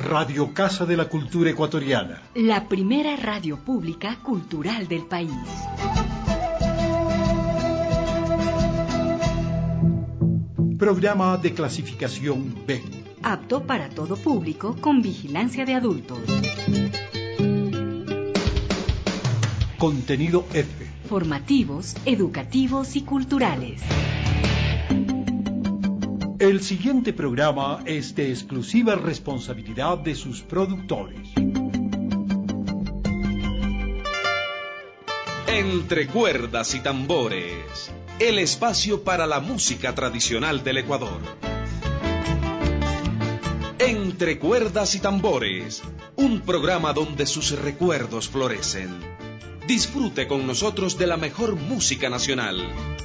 Radio Casa de la Cultura Ecuatoriana. La primera radio pública cultural del país. Programa de clasificación B. Apto para todo público con vigilancia de adultos. Contenido F. Formativos, educativos y culturales. El siguiente programa es de exclusiva responsabilidad de sus productores. Entre cuerdas y tambores, el espacio para la música tradicional del Ecuador. Entre cuerdas y tambores, un programa donde sus recuerdos florecen. Disfrute con nosotros de la mejor música nacional.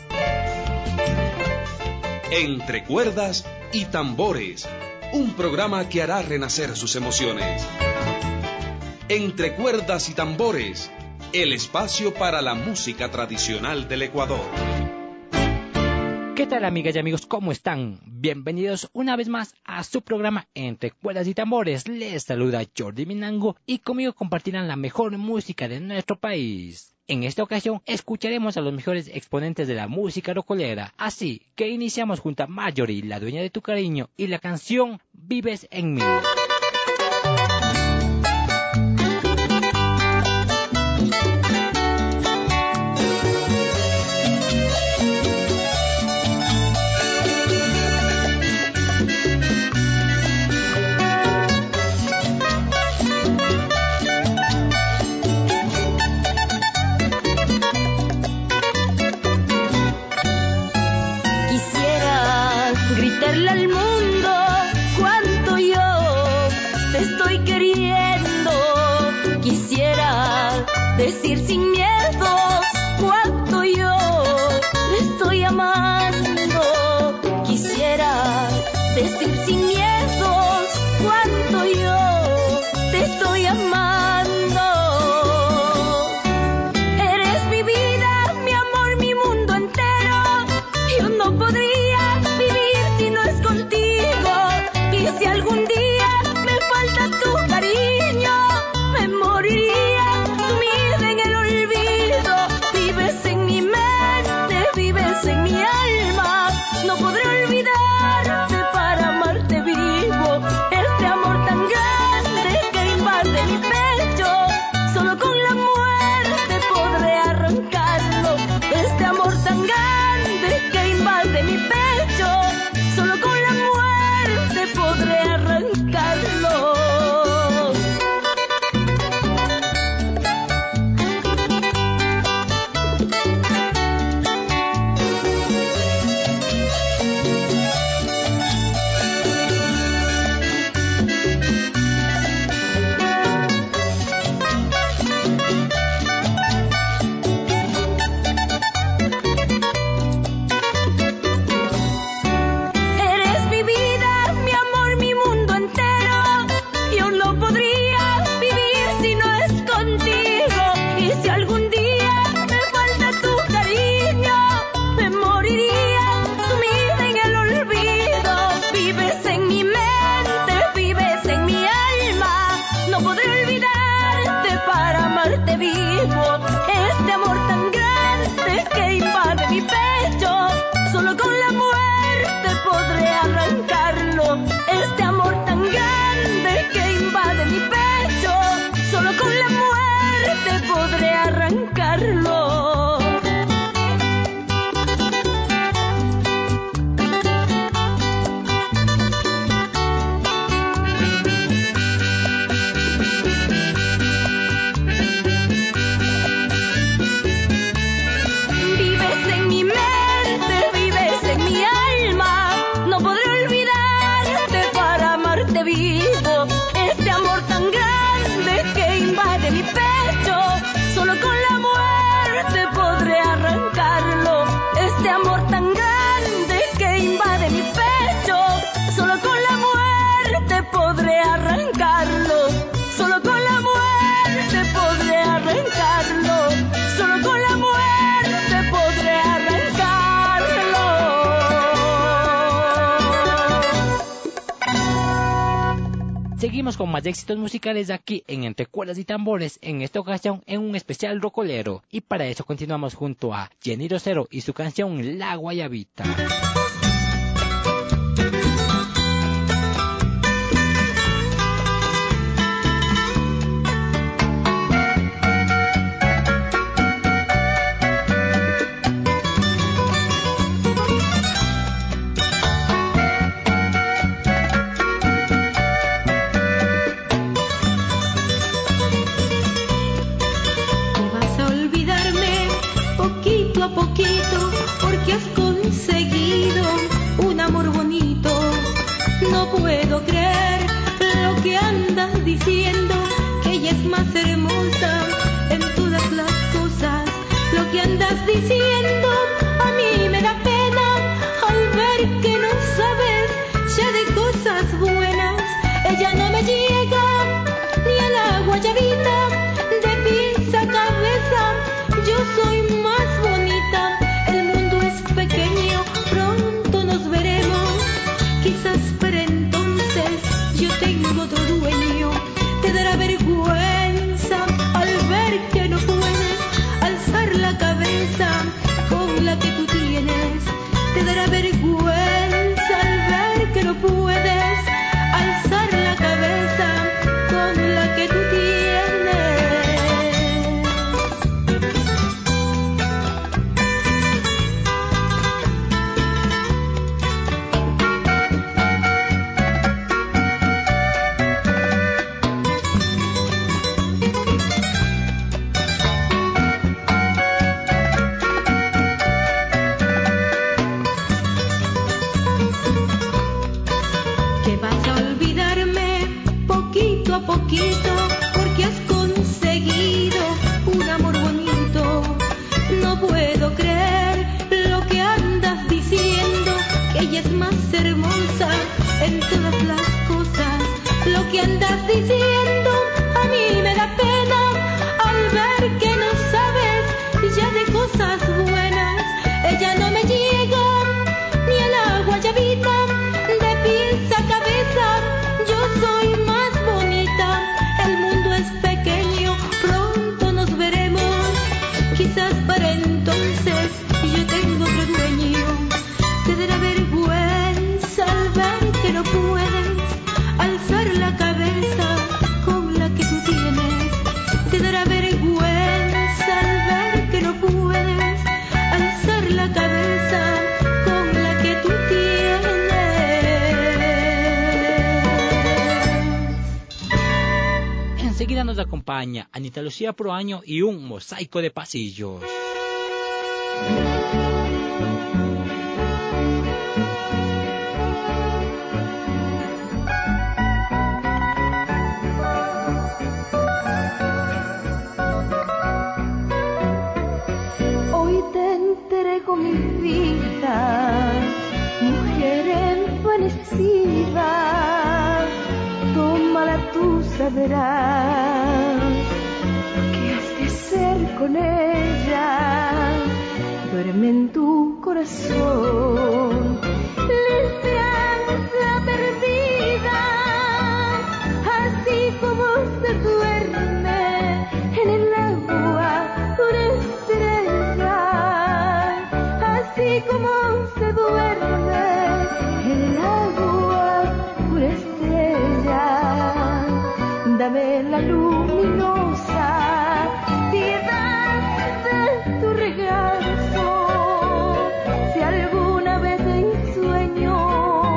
Entre cuerdas y tambores, un programa que hará renacer sus emociones. Entre cuerdas y tambores, el espacio para la música tradicional del Ecuador. ¿Qué tal, amigas y amigos? ¿Cómo están? Bienvenidos una vez más a su programa Entre cuerdas y tambores. Les saluda Jordi Minango y conmigo compartirán la mejor música de nuestro país. En esta ocasión escucharemos a los mejores exponentes de la música rocolera, así que iniciamos junto a Marjorie, la dueña de tu cariño, y la canción Vives en mí. Gritarle al mundo cuánto yo te estoy queriendo. Quisiera decir sin miedos cuánto yo te estoy amando. Quisiera decir sin miedos cuánto yo te estoy amando. Eres mi vida, mi amor, mi mundo entero. Yo no podría si algún día me falta tu cariño, me moriría sumida en el olvido. Vives en mi mente, vives en mi alma. No podré olvidarte para amarte vivo. Este amor tan grande que invade mi pecho. Seguimos con más éxitos musicales aquí en Entre Cuerdas y Tambores, en esta ocasión en un especial rocolero. Y para eso continuamos junto a Jenny Rosero y su canción La Guayabita. Porque has conseguido un amor bonito. No puedo creer lo que andas diciendo, que ella es más hermosa en todas las cosas. Lo que andas diciendo a mí me da pena al ver que no sabes ya de cosas buenas. Ella no me llega ni a la guayabita de pies a cabeza. Yo soy más bonita. El mundo es pequeño, pronto nos veremos. Quizás para entonces yo tengo otro dueño. Te dará vergüenza al ver que no puedes alzar la cabeza con la que tú tienes. Te dará vergüenza al ver que no puedes alzar la cabeza con la que tú tienes. Porque has conseguido un amor bonito. No puedo creer lo que andas diciendo, que ella es más hermosa en todas las cosas. Lo que andas diciendo a mí me da pena al ver que no sabes ya de cosas buenas. Ella no me llega ni a la guayabita de pies a cabeza. Yo soy más bonita. El mundo es pequeño, pronto nos veremos. Quizás para entonces yo tengo otro dueño. Te dará vergüenza al ver que no puedes alzar la cabeza con la que tú tienes. Te dará vergüenza al ver que no puedes alzar la cabeza con la que tú tienes. Enseguida nos acompaña Anita Lucía Proaño y un mosaico de pasillos. Hoy te entrego mi vida, mujer envanecida. Tómala, tú sabrás qué has de hacer con ella. Duerme en tu corazón la esperanza perdida, así como se duerme en el agua una estrella, así como se duerme en el agua una estrella. Dame la luminosa piedad de tu regazo. Si alguna vez en sueños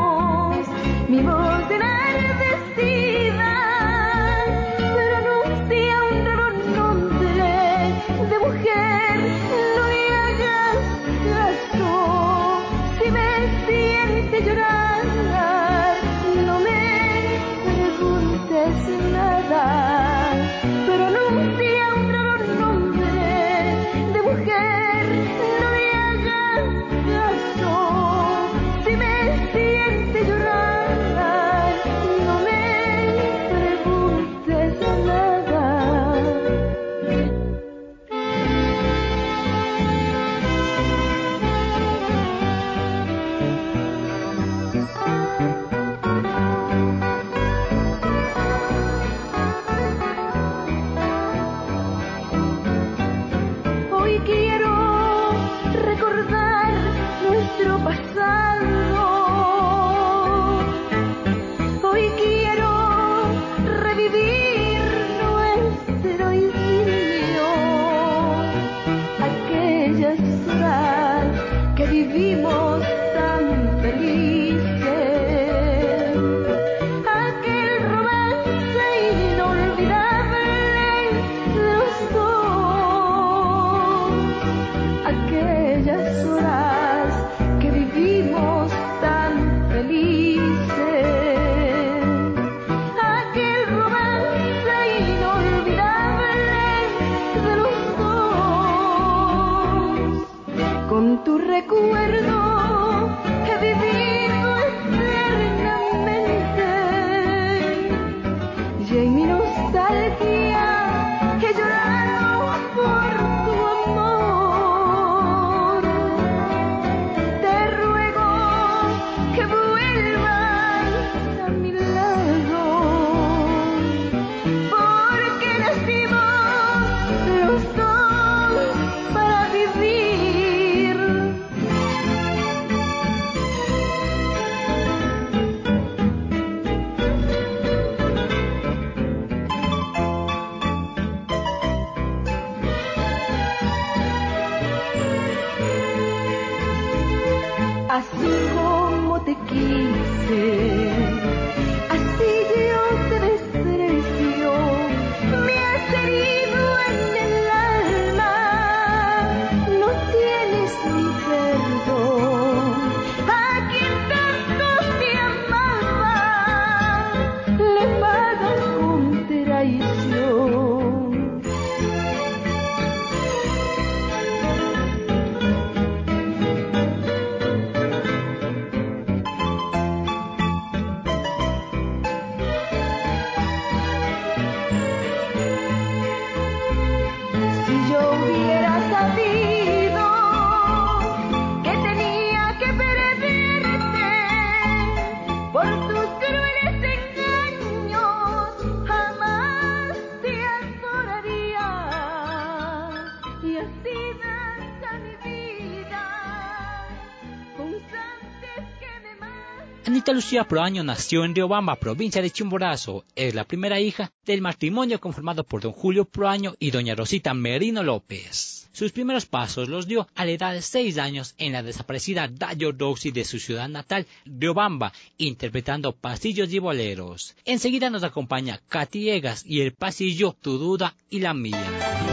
Rita Lucía Proaño nació en Riobamba, provincia de Chimborazo. Es la primera hija del matrimonio conformado por don Julio Proaño y doña Rosita Merino López. Sus primeros pasos los dio a la edad de 6 años en la desaparecida Dayo Roxy de su ciudad natal, Riobamba, interpretando pasillos y boleros. Enseguida nos acompaña Katy Egas y el pasillo Tu Duda y la Mía.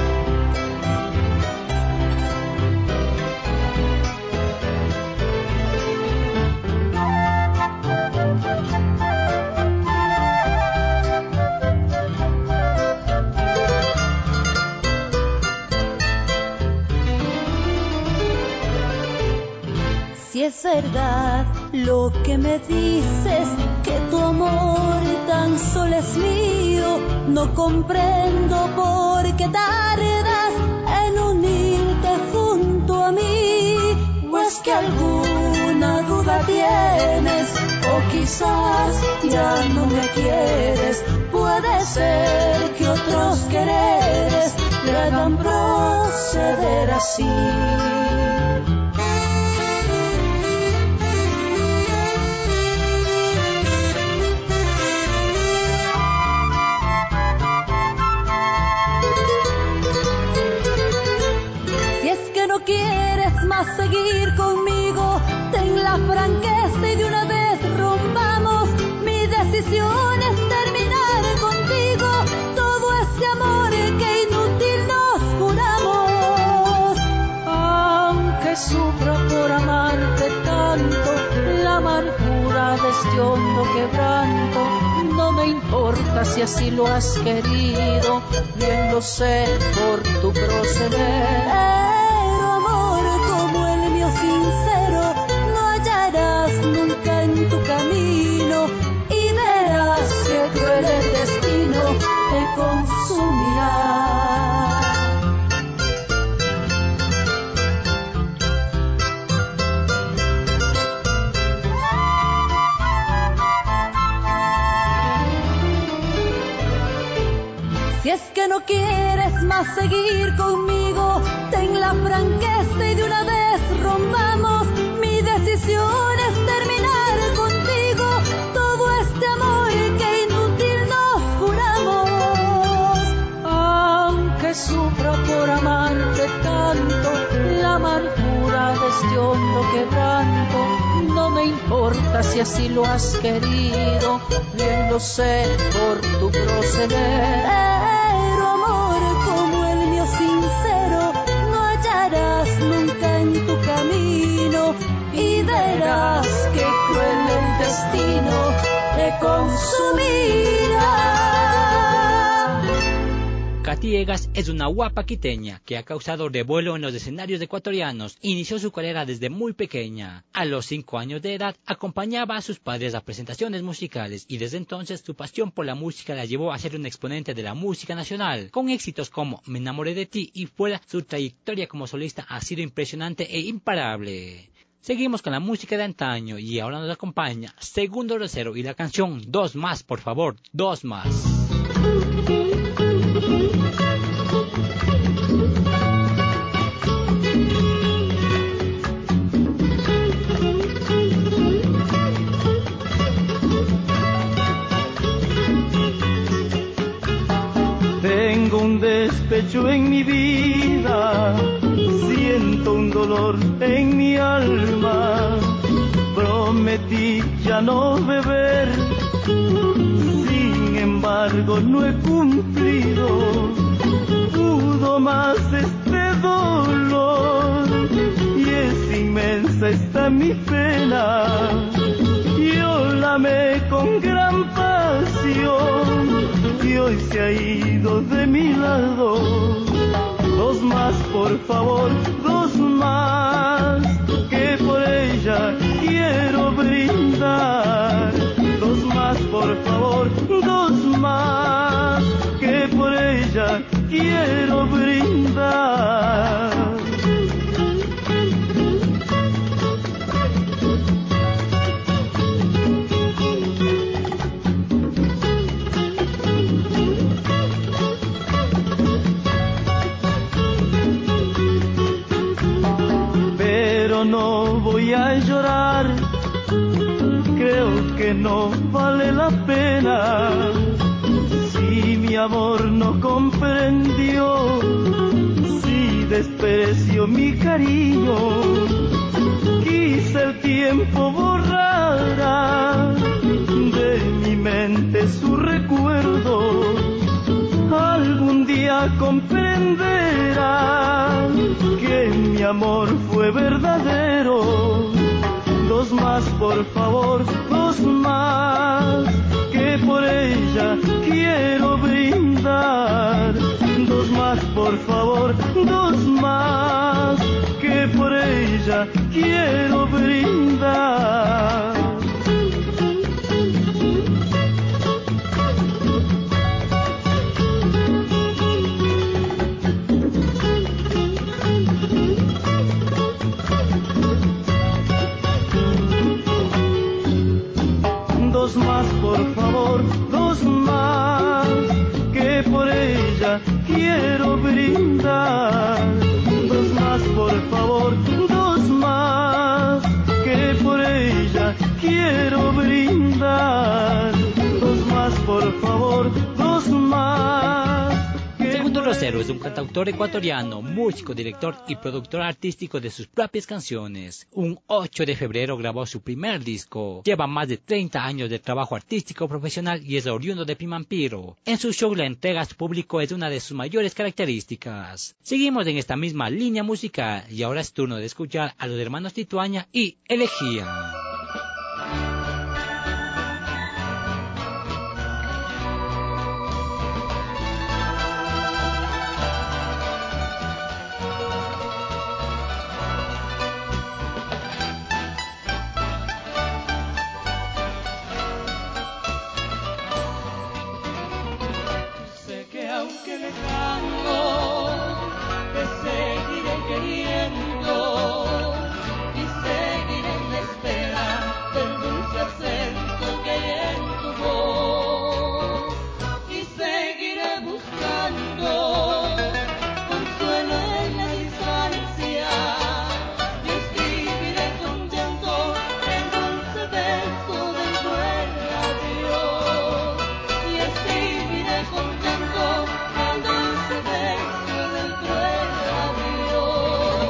Si es verdad lo que me dices, que tu amor tan solo es mío, no comprendo por qué tardas en unirte junto a mí. ¿O es que alguna duda tienes? O quizás ya no me quieres. Puede ser que otros quereres te hagan proceder así. ¿Quieres más seguir conmigo? Ten la franqueza y de una vez rompamos. Mi decisión es terminar contigo todo ese amor que inútil nos juramos. Aunque sufra por amarte tanto, la amargura de este hondo quebranto, no me importa si así lo has querido, bien lo sé por tu proceder. Sincero, no hallarás nunca en tu camino y verás que cruel el destino te consumirá. Si es que no quieres más seguir conmigo, ten la franqueza y de una vez rompamos. Mi decisión es terminar contigo todo este amor que inútil nos juramos. Aunque sufra por amarte tanto, la amargura de este hondo quebranto, no me importa si así lo has querido, bien lo sé por tu proceder. Pero amor como el mío sincero, no hallarás nunca en tu camino y verás que cruel el destino te consumirá. Katy Egas es una guapa quiteña que ha causado revuelo en los escenarios ecuatorianos. Inició su carrera desde muy pequeña. A los 5 años de edad acompañaba a sus padres a presentaciones musicales y desde entonces su pasión por la música la llevó a ser un exponente de la música nacional. Con éxitos como Me enamoré de ti y Fuera, su trayectoria como solista ha sido impresionante e imparable. Seguimos con la música de antaño y ahora nos acompaña Segundo Grosero y la canción Dos Más, por favor, Dos Más. Tengo un despecho en mi vida, siento un dolor en mi alma. Prometí ya no beber, sin embargo no he cumplido. Pudo más este dolor y es inmensa esta mi pena. Yo la amé con gran pasión y hoy se ha ido de mi lado. Dos más, por favor, dos más, que por ella quiero brindar. Dos más, por favor, dos más, que por ella quiero brindar. No voy a llorar, creo no vale la pena. Si mi amor no comprendió, si despreció mi cariño, quise el tiempo borrara de mi mente su recuerdo. Algún día comprenderá que mi amor fue verdadero. Dos más, por favor, dos más, que por ella quiero brindar. Dos más, por favor, dos más, que por ella quiero brindar. Dos más, por favor, dos más, que por ella quiero brindar. Dos más, por favor, dos más, que por ella quiero brindar. Dos más, por favor, dos más. Segundo Rosero es un cantautor ecuatoriano, músico, director y productor artístico de sus propias canciones. Un 8 de febrero grabó su primer disco. Lleva más de 30 años de trabajo artístico profesional y es oriundo de Pimampiro. En su show la entrega a su público es una de sus mayores características. Seguimos en esta misma línea musical y ahora es turno de escuchar a los hermanos Tituaña y Elegía. Aunque lejano, te seguiré queriendo y seguiré en la espera del dulce acento que hay en tu voz. Y seguiré buscando consuelo en la distancia y escribiré contento el dulce beso del cruel adiós. Y escribiré contento el dulce beso del cruel adiós.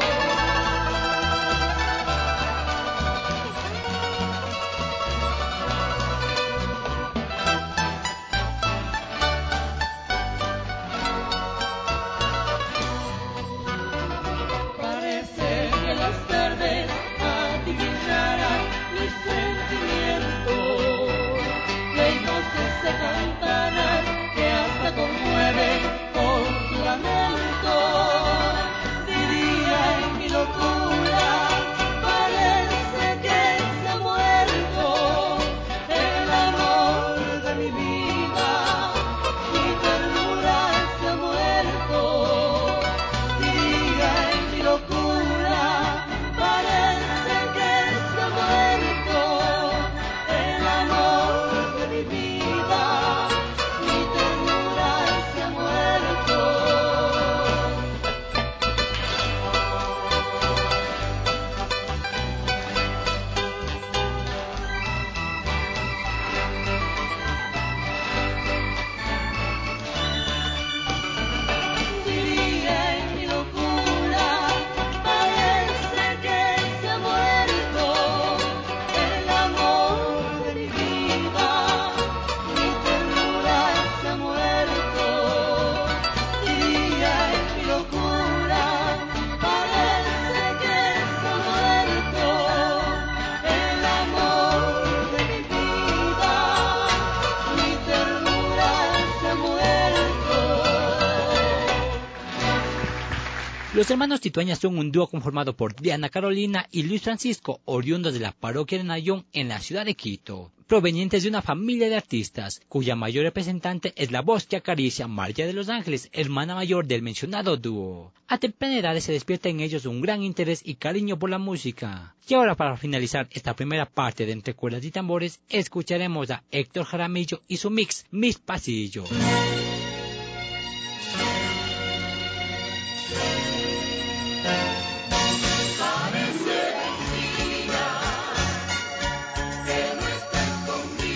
Parece que las tardes adivinarán mis sentimientos, que hay voces de campanas que hasta conmueven con su lamento. Diría en mi locura, parece que se ha muerto el amor de mi vida, mi ternura se ha muerto. Diría en mi locura, parece que se ha muerto el amor de mi vida, mi ternura se ha muerto. Diría en mi locura, parece que se ha muerto el amor de mi vida, mi ternura se ha muerto. Diría en mi locura, parece que se ha muerto el amor de mi vida, mi ternura se ha muerto. Los hermanos Tituaña son un dúo conformado por Diana Carolina y Luis Francisco, oriundos de la parroquia de Nayón en la ciudad de Quito, provenientes de una familia de artistas, cuya mayor representante es la voz que acaricia María de los Ángeles, hermana mayor del mencionado dúo. A temprana edad se despierta en ellos un gran interés y cariño por la música. Y ahora, para finalizar esta primera parte de Entre Cuerdas y Tambores, escucharemos a Héctor Jaramillo y su mix Mis Pasillos. Parece mentira que no estés conmigo.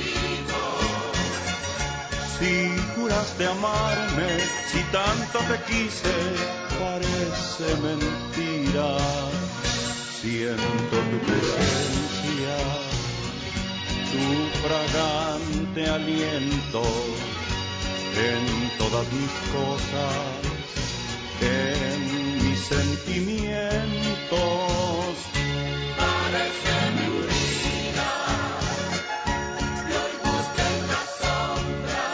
Si juraste amarme, si tanto te quise, parece mentira. Siento tu presencia, tu fragante aliento en todas mis cosas, en mis sentimientos. Parece mentira que hoy busquen la sombra,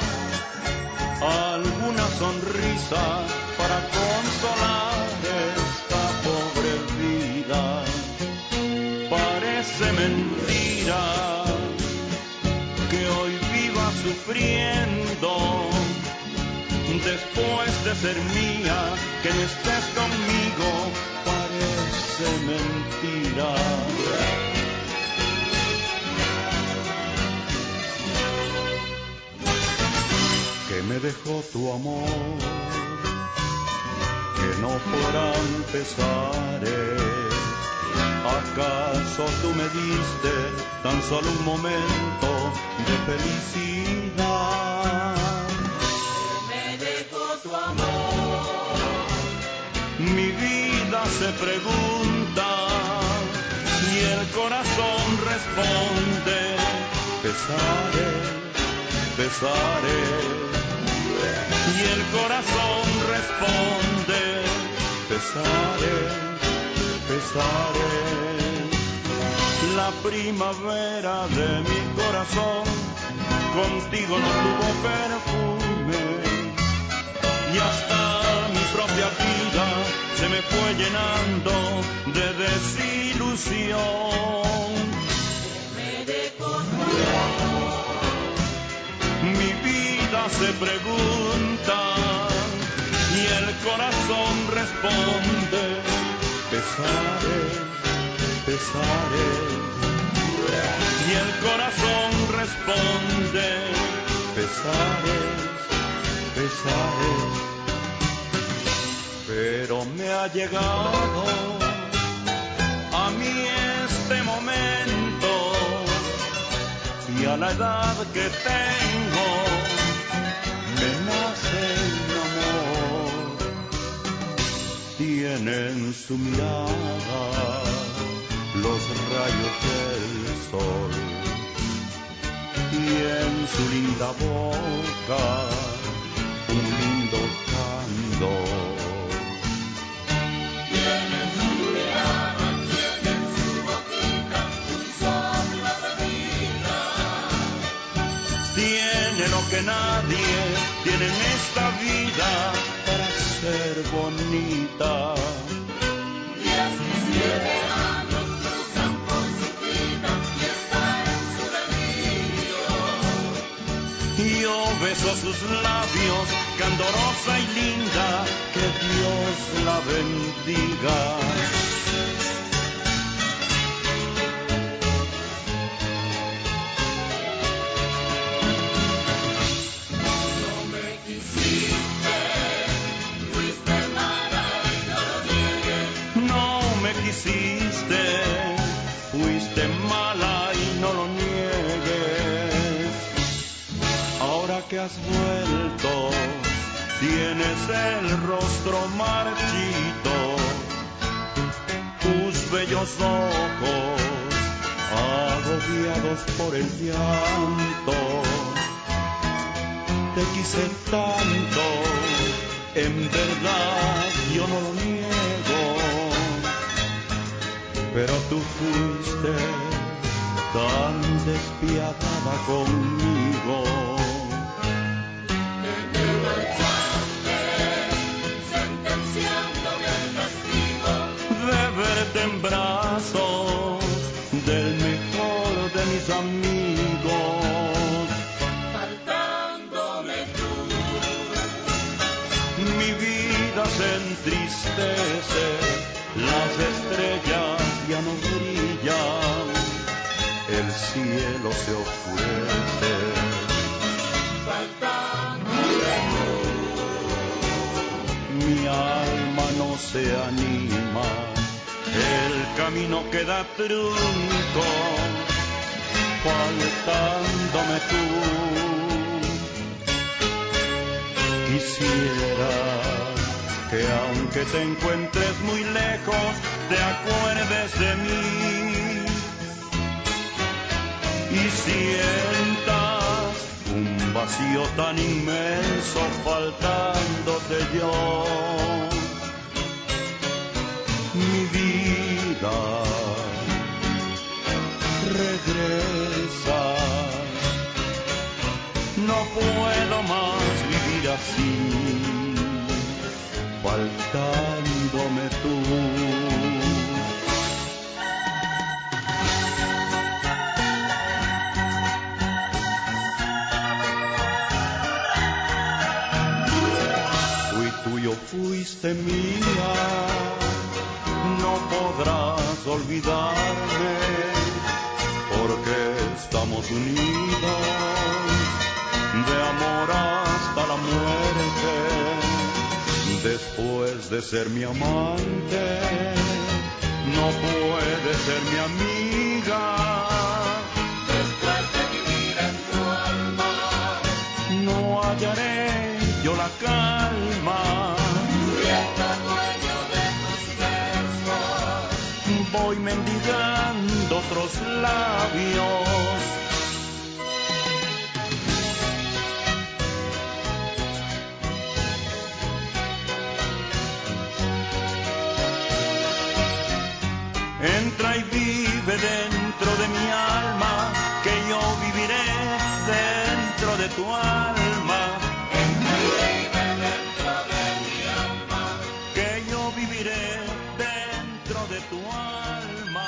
alguna sonrisa para consolar esta pobre vida. Parece mentira que hoy viva sufriendo después de ser mía, que no estés conmigo. Parece mentira. Que me dejó tu amor, que no fueran pesares. ¿Acaso tú me diste tan solo un momento de felicidad? me dejó tu amor. Mi vida se pregunta y el corazón responde: pesares, pesares. Y el corazón responde: pesares, pesares. La primavera de mi corazón contigo no tuvo perfume, y hasta mi propia vida se me fue llenando de desilusión. Me dejó tu amor. Mi vida se pregunta y el corazón responde: pesares, pesares. Y el corazón responde: pesares, pesares. Pero me ha llegado a mí este momento, y a la edad que tengo me nace un amor. Tiene en su mirada los rayos del sol, y en su linda boca un lindo candor. Tiene en su mirada, tiene en su boquita un soplo de vida. Tiene lo que nadie tiene en esta vida para ser bonita. 17 años cruzan por su vida y está en su delirio. Y yo beso sus labios, candorosa y linda, que Dios la bendiga. No me quisiste, fuiste mala y no lo niegues. No me quisiste, fuiste mala y no lo niegues. Ahora que has vuelto, tienes el rostro marchito, tus bellos ojos agobiados por el llanto. Te quise tanto, en verdad yo no lo niego, pero tú fuiste tan despiadada conmigo. Te marchaste, sentenciándome al castigo. De verte en brazos del mejor de mis amigos, Faltándome tú. mi vida se entristece, las estrellas ya no brillan, el cielo se oscurece. Faltándome Mi alma no se anima, el camino queda trunco, faltándome tú. quisiera que aunque te encuentres muy lejos, te acuerdes de mí y sientas un vacío tan inmenso faltándote yo. Mi vida, regresa, no puedo más vivir así, faltándome tú. Fui tuyo, fuiste mía, no podrás olvidarme, porque estamos unidos de amor hasta la muerte. Después de ser mi amante, no puedes ser mi amiga. Después de vivir en tu alma, no hallaré yo la calma. Siendo dueño de tus besos, voy mendigando otros labios. Entra y vive dentro de mi alma, que yo viviré dentro de tu alma. Entra y vive dentro de mi alma, que yo viviré dentro de tu alma.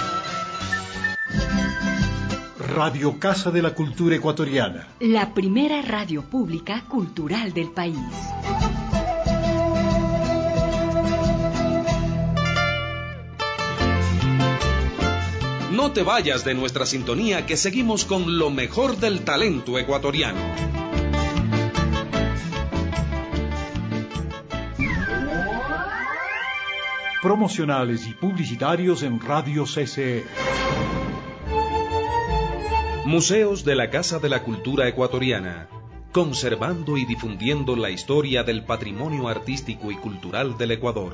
Radio Casa de la Cultura Ecuatoriana. La primera radio pública cultural del país. No te vayas de nuestra sintonía, que seguimos con lo mejor del talento ecuatoriano. Promocionales y publicitarios en Radio CCE. Museos de la Casa de la Cultura Ecuatoriana, conservando y difundiendo la historia del patrimonio artístico y cultural del Ecuador.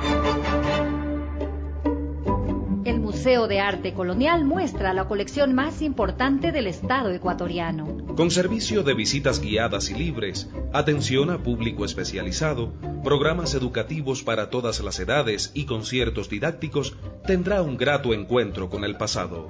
El Museo de Arte Colonial muestra la colección más importante del Estado ecuatoriano. Con servicio de visitas guiadas y libres, atención a público especializado, programas educativos para todas las edades y conciertos didácticos, tendrá un grato encuentro con el pasado.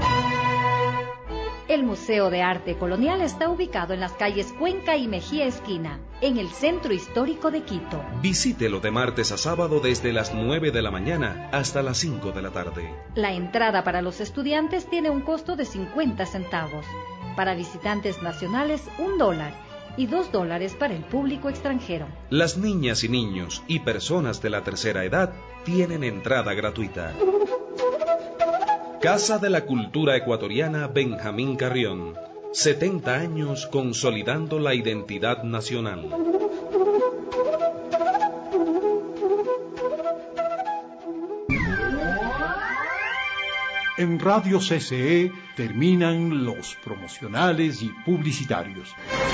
El Museo de Arte Colonial está ubicado en las calles Cuenca y Mejía Esquina, en el centro histórico de Quito. Visítelo de martes a sábado desde las 9 de la mañana hasta las 5 de la tarde. La entrada para los estudiantes tiene un costo de 50 centavos. Para visitantes nacionales, $1 y $2 para el público extranjero. Las niñas y niños y personas de la tercera edad tienen entrada gratuita. Casa de la Cultura Ecuatoriana Benjamín Carrión. 70 años consolidando la identidad nacional. En Radio CCE terminan los promocionales y publicitarios.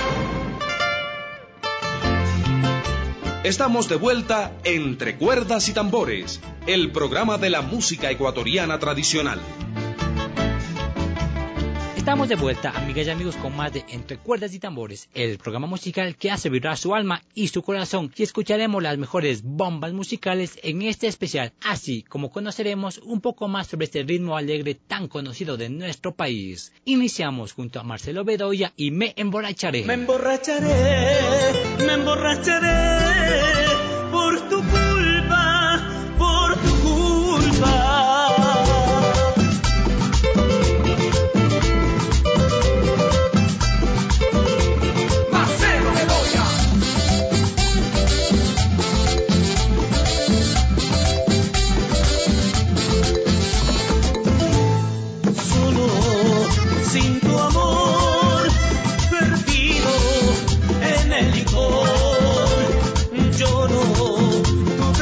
Estamos de vuelta Entre Cuerdas y Tambores, el programa de la música ecuatoriana tradicional. Estamos de vuelta, amigas y amigos, con más de Entre Cuerdas y Tambores, el programa musical que hace vibrar su alma y su corazón, y escucharemos las mejores bombas musicales en este especial, así como conoceremos un poco más sobre este ritmo alegre tan conocido de nuestro país. Iniciamos junto a Marcelo Bedoya y Me Emborracharé. Me emborracharé por tu culpa, por tu culpa. Lloro tu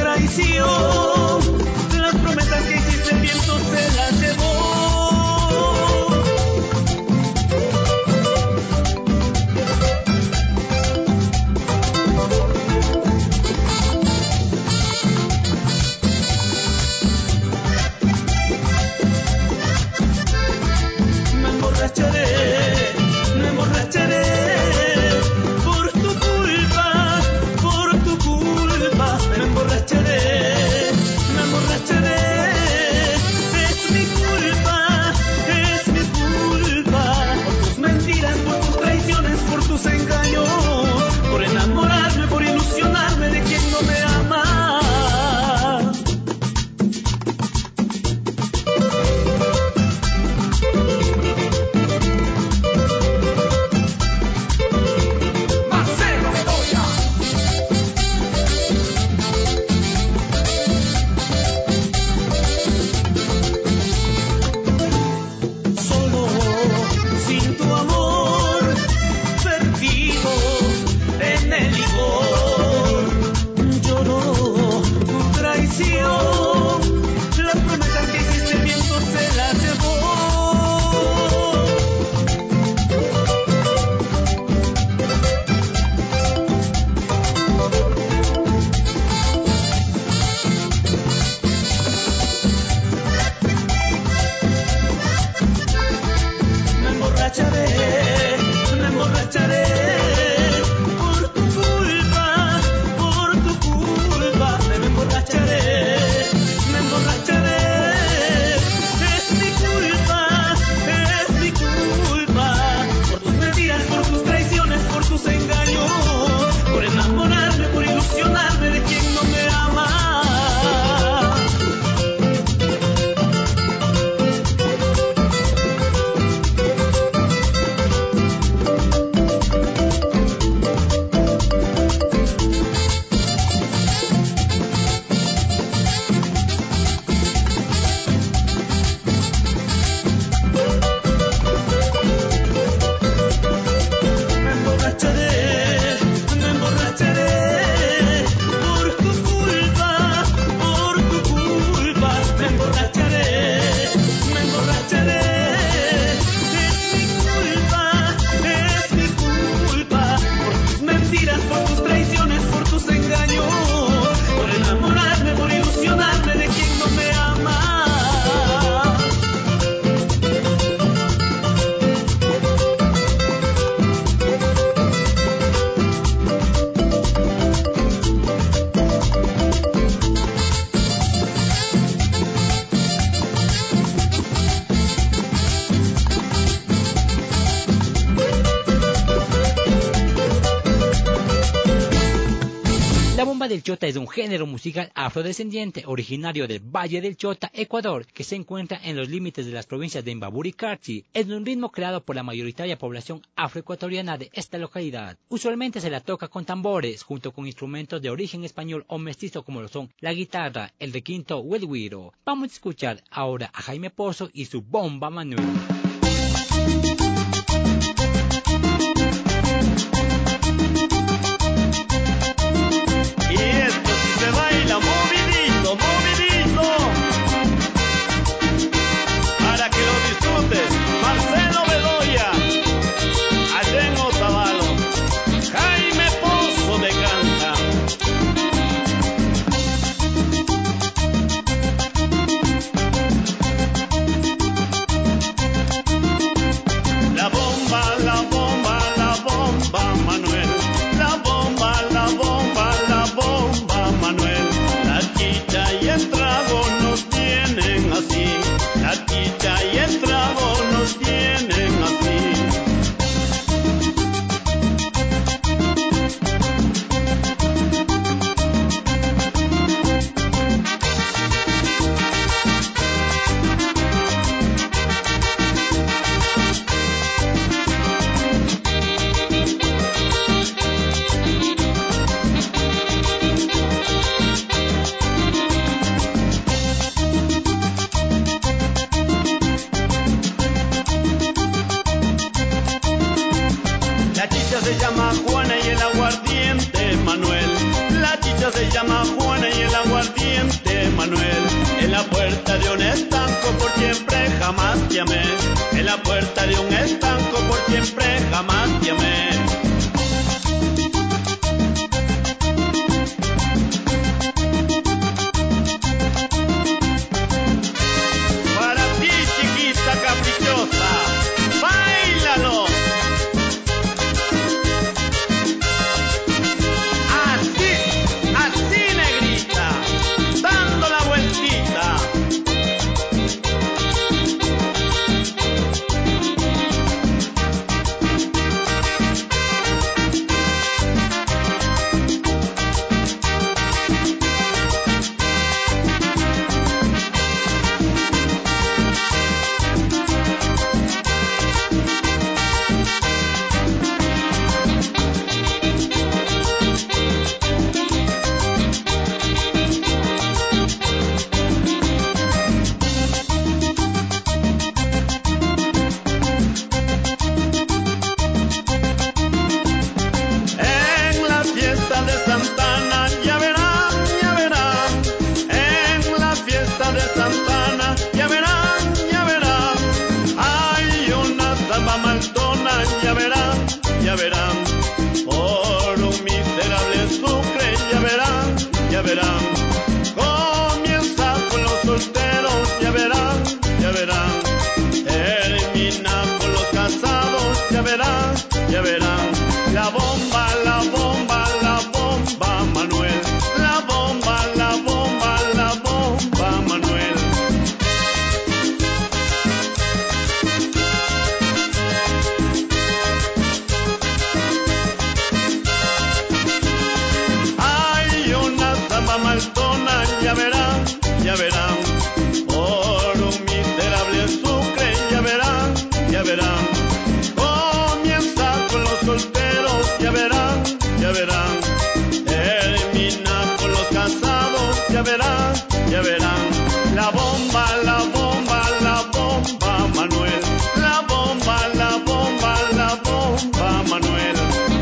tus engaños, por enamorarme, por ilusionarme de quien no me ama. del Chota es un género musical afrodescendiente originario del Valle del Chota, Ecuador, que se encuentra en los límites de las provincias de Imbabura y Carchi. Es un ritmo creado por la mayoritaria población afroecuatoriana de esta localidad. Usualmente se la toca con tambores, junto con instrumentos de origen español o mestizo como lo son la guitarra, el requinto o el güiro. Vamos a escuchar ahora a Jaime Pozo y su Bomba Manuel. ya verán, por un miserable sucre, ya verán, ya verán. Comienza con los solteros, ya verán, termina con los casados, ya verán, ya verán. La bomba, la bomba, la bomba, Manuel, la bomba, la bomba, la bomba, Manuel.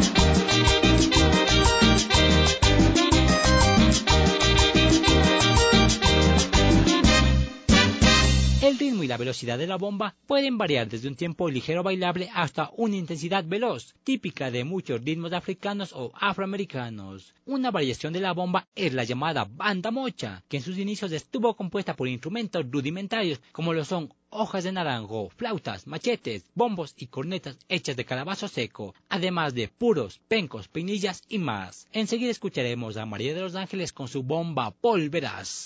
El ritmo y la velocidad de la bomba pueden variar desde un tiempo ligero bailable hasta una intensidad veloz, típica de muchos ritmos africanos o afroamericanos. Una variación de la bomba es la llamada banda mocha, que en sus inicios estuvo compuesta por instrumentos rudimentarios como lo son hojas de naranjo, flautas, machetes, bombos y cornetas hechas de calabazo seco, además de puros, pencos, peinillas y más. Enseguida escucharemos a María de los Ángeles con su bomba Volverás.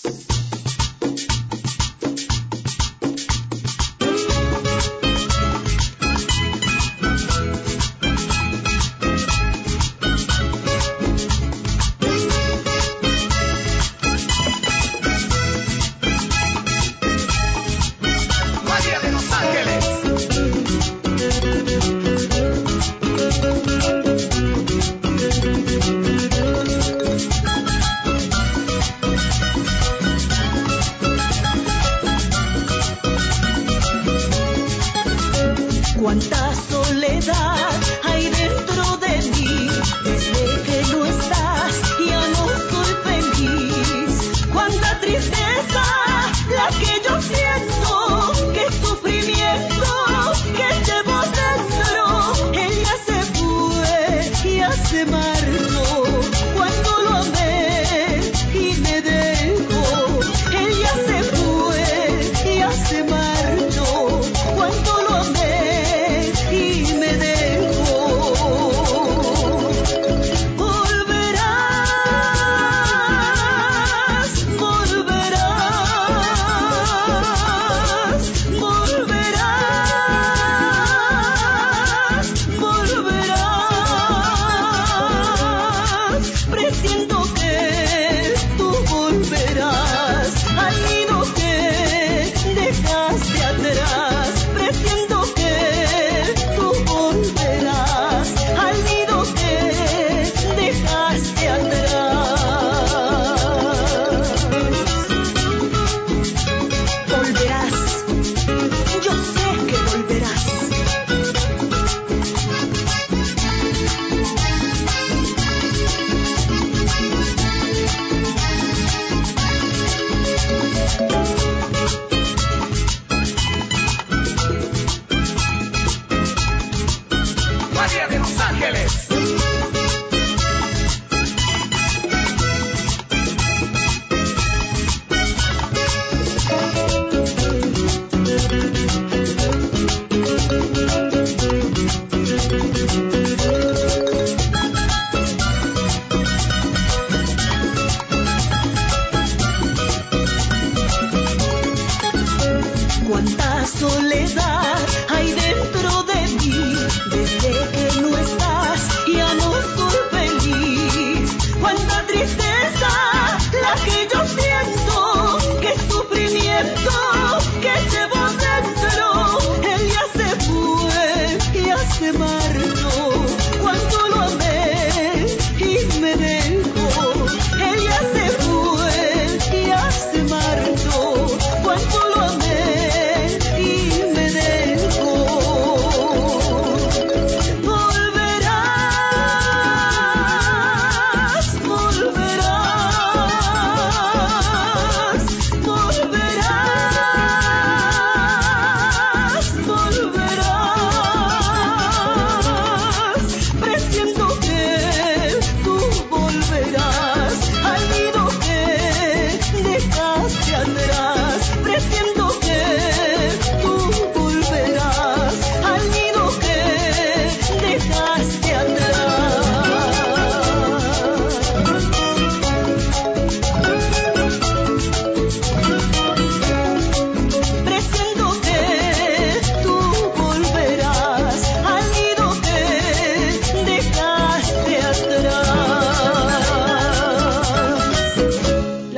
Cuánta soledad hay dentro de mí, desde que no estás ya no soy feliz. Cuánta tristeza la que yo siento, qué sufrimiento que llevo dentro. Ella se fue, ya se marchó, cuando lo amé y me dejó. Ella se fue, ya se marchó, cuando lo amé y me dejó. soledad hay dentro de mí, desde que no estás ya no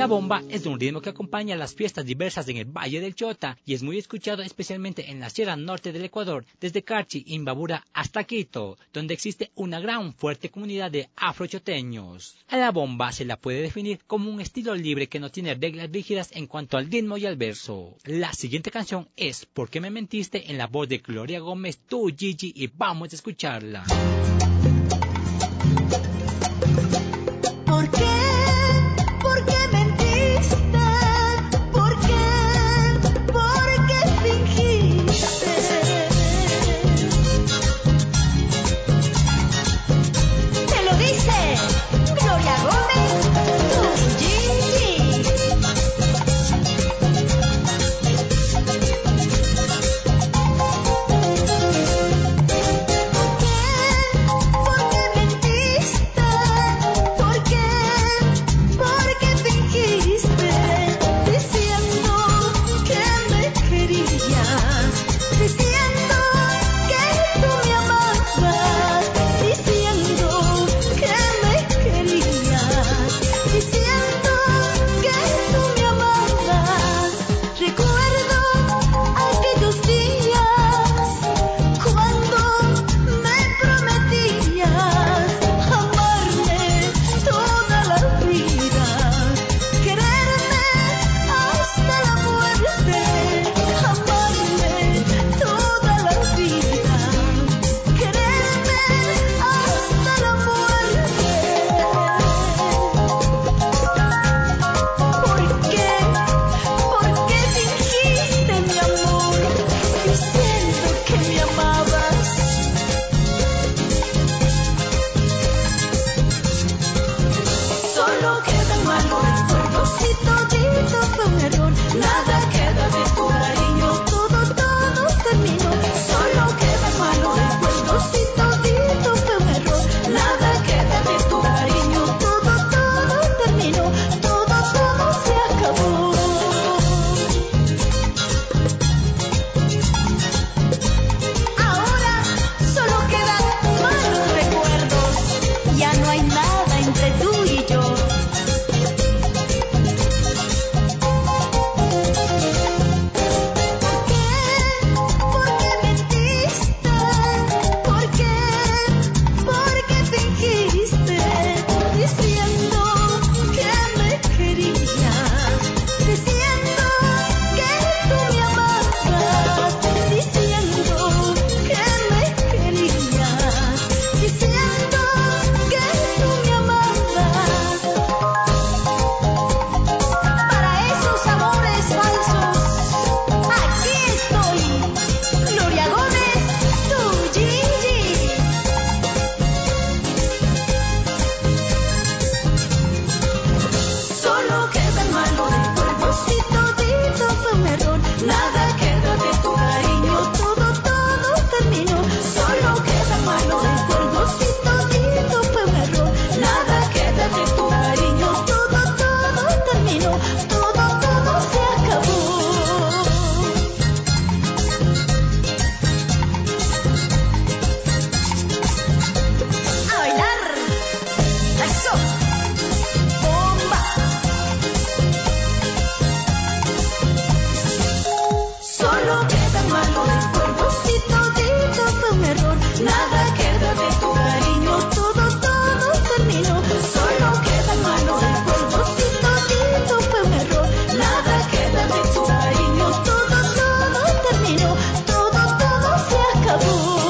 bomba es un ritmo que acompaña las fiestas diversas en el Valle del Chota y es muy escuchado especialmente en la Sierra Norte del Ecuador, desde Carchi, Imbabura hasta Quito, donde existe una gran fuerte comunidad de afrochoteños. A la bomba se la puede definir como un estilo libre que no tiene reglas rígidas en cuanto al ritmo y al verso. La siguiente canción es ¿Por qué me mentiste?, en la voz de Gloria Gómez, tú Gigi, y vamos a escucharla. ¿Por qué? ¿Por qué mentiste? ¿Por qué? ¿Por qué fingiste? Te lo dice Gloria Gómez, tu Gigi. ¿Por qué mentiste? ¿Por qué? ¿Por qué fingiste? Diciendo que me querías, diciendo que tú me amabas, diciendo que me querías, diciendo que tú me amabas. Recuerdo aquellos días cuando me prometías amarme toda la vida, quererme hasta la muerte, amarme toda la vida, quererme hasta la muerte. ¿Por qué? ¿Por qué fingiste, mi amor, diciendo que me amabas? Solo quedan malos recuerdos y todito fue un error. Nada queda de tu cariño, todo terminó. Solo quedan malos recuerdos y todito fue un error. Nada queda de tu cariño, todo terminó. Todo se acabó. Ahora solo quedan malos recuerdos. Ya no hay nada entre tú y yo. ¿Por qué mentiste? ¿Por qué? ¿Por qué fingiste? Diciendo que me querías, diciendo que tú me amabas, diciendo que me querías, diciendo que tú me amabas. Para esos amores falsos, aquí estoy, Gloria Gómez, tu Gigi. Solo quedan malos recuerdos y todito fue un error. Nada queda de tu cariño, todo terminó. Solo quedan malos recuerdos y todito fue un error. Nada queda de tu cariño, todo terminó. Todo se acabó. A bailar. Eso. Bomba. Solo quedan malos recuerdos y todito fue un error. Nada queda de tu cariño, todo terminó. Solo quedan malos recuerdos y todito fue un error. Nada queda de tu cariño, todo terminó. Todo se acabó.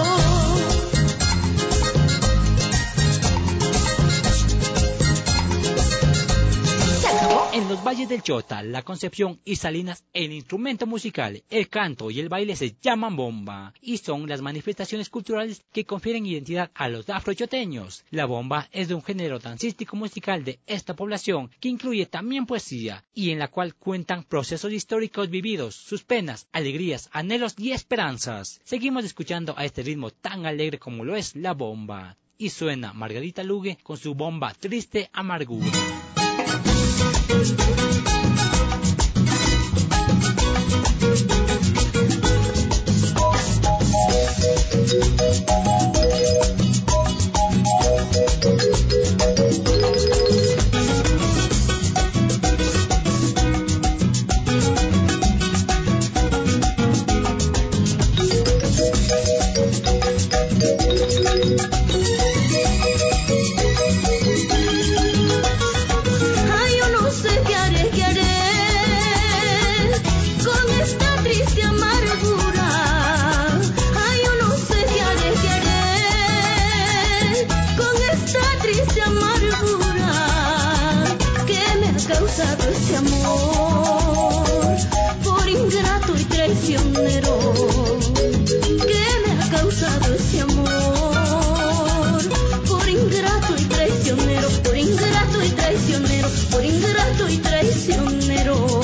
Se acabó. En los valles del Chota, La Concepción y Salinas, el instrumento musical, el canto y el baile se llaman bomba y son las manifestaciones culturales que confieren identidad a los afrochoteños. La bomba es de un género dancístico musical de esta población que incluye también poesía y en la cual cuentan procesos históricos vividos, sus penas, alegrías, anhelos y esperanzas. Seguimos escuchando a este ritmo tan alegre como lo es la bomba. Y suena Margarita Lugue con su bomba Triste Amargura. causado ese amor, por ingrato y traicionero, que me ha causado ese amor, por ingrato y traicionero, por ingrato y traicionero, por ingrato y traicionero.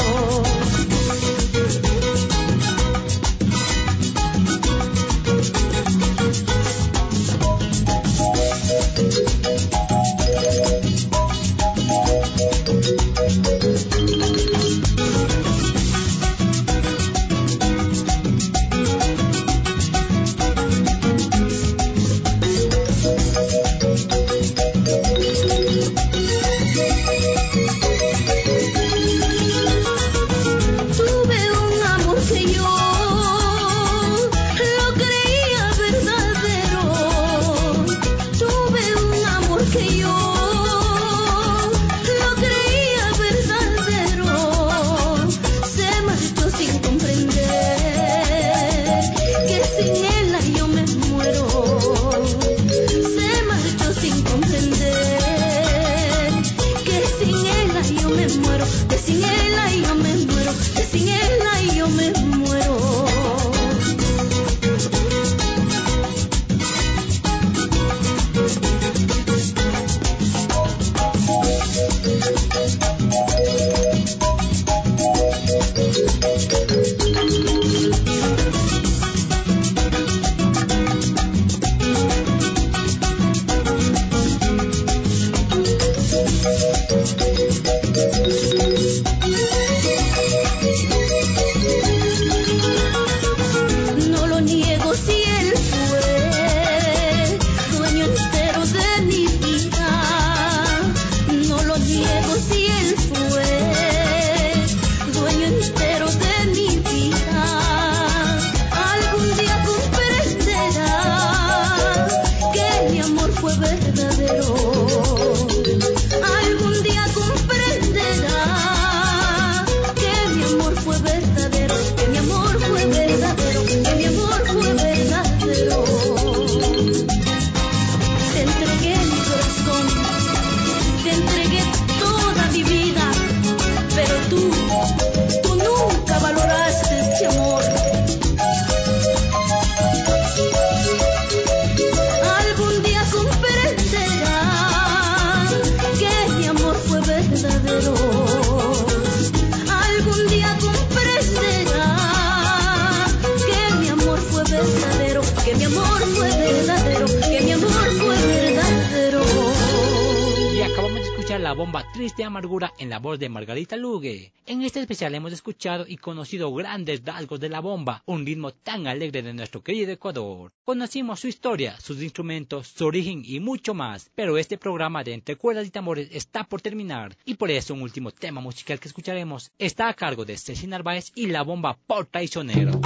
La bomba triste amargura en la voz de Margarita Lugue. En este especial hemos escuchado y conocido grandes rasgos de la bomba, un ritmo tan alegre de nuestro querido Ecuador. Conocimos su historia, sus instrumentos, su origen y mucho más, pero este programa de Entre Cuerdas y Tambores está por terminar y por eso un último tema musical que escucharemos está a cargo de Ceci Narváez y la bomba por Traicionero.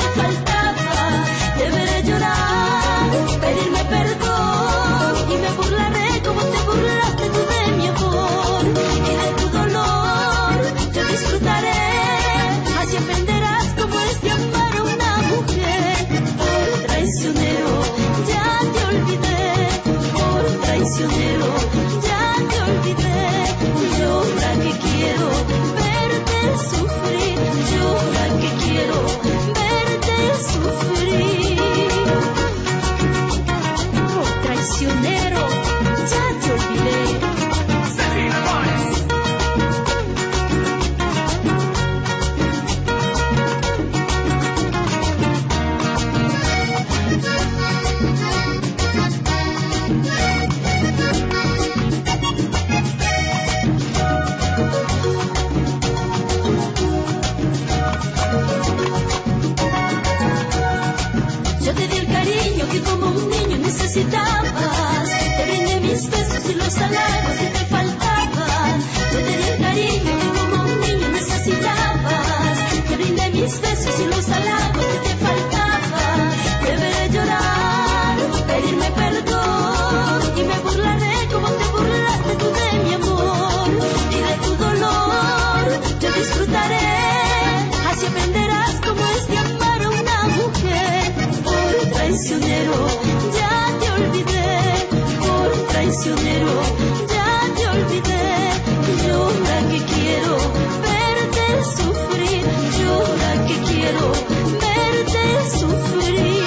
Pedirme perdón y me burlé cariño que como un niño necesitabas. Te brindé mis besos y los halagos que te faltaban. Yo te di el cariño que como un niño necesitabas. Te brindé mis besos y los halagos que te faltaban. Te veré llorar, pedirme perdón y me burlaré como te burlaste tú de mi amor y de tu dolor. Yo disfrutaré, así aprenderás cómo es de amar a una mujer. Por traicionero ya te olvidé, por traicionero ya te olvidé. Llora que quiero verte sufrir, llora que quiero verte sufrir.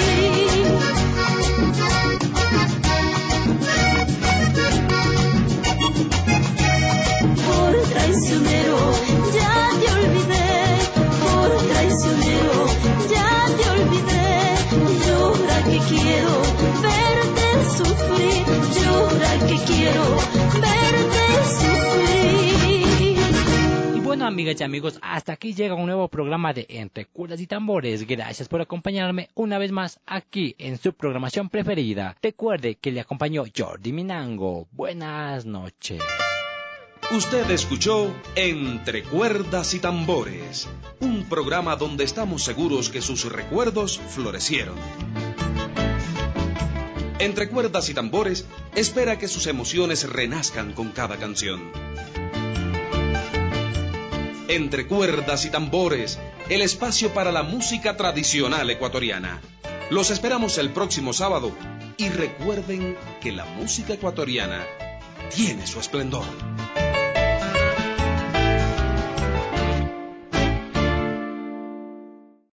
Por traicionero ya te olvidé, por traicionero ya te olvidé. Llora que quiero verte sufrir, llora que quiero verte sufrir. Y bueno, amigas y amigos, hasta aquí llega un nuevo programa de Entre Cuerdas y Tambores. Gracias por acompañarme una vez más aquí en su programación preferida. Recuerde que le acompañó Jordi Minango. Buenas noches. Usted escuchó Entre Cuerdas y Tambores, un programa donde estamos seguros que sus recuerdos florecieron. Entre Cuerdas y Tambores espera que sus emociones renazcan con cada canción. Entre Cuerdas y Tambores, el espacio para la música tradicional ecuatoriana. Los esperamos el próximo sábado y recuerden que la música ecuatoriana tiene su esplendor.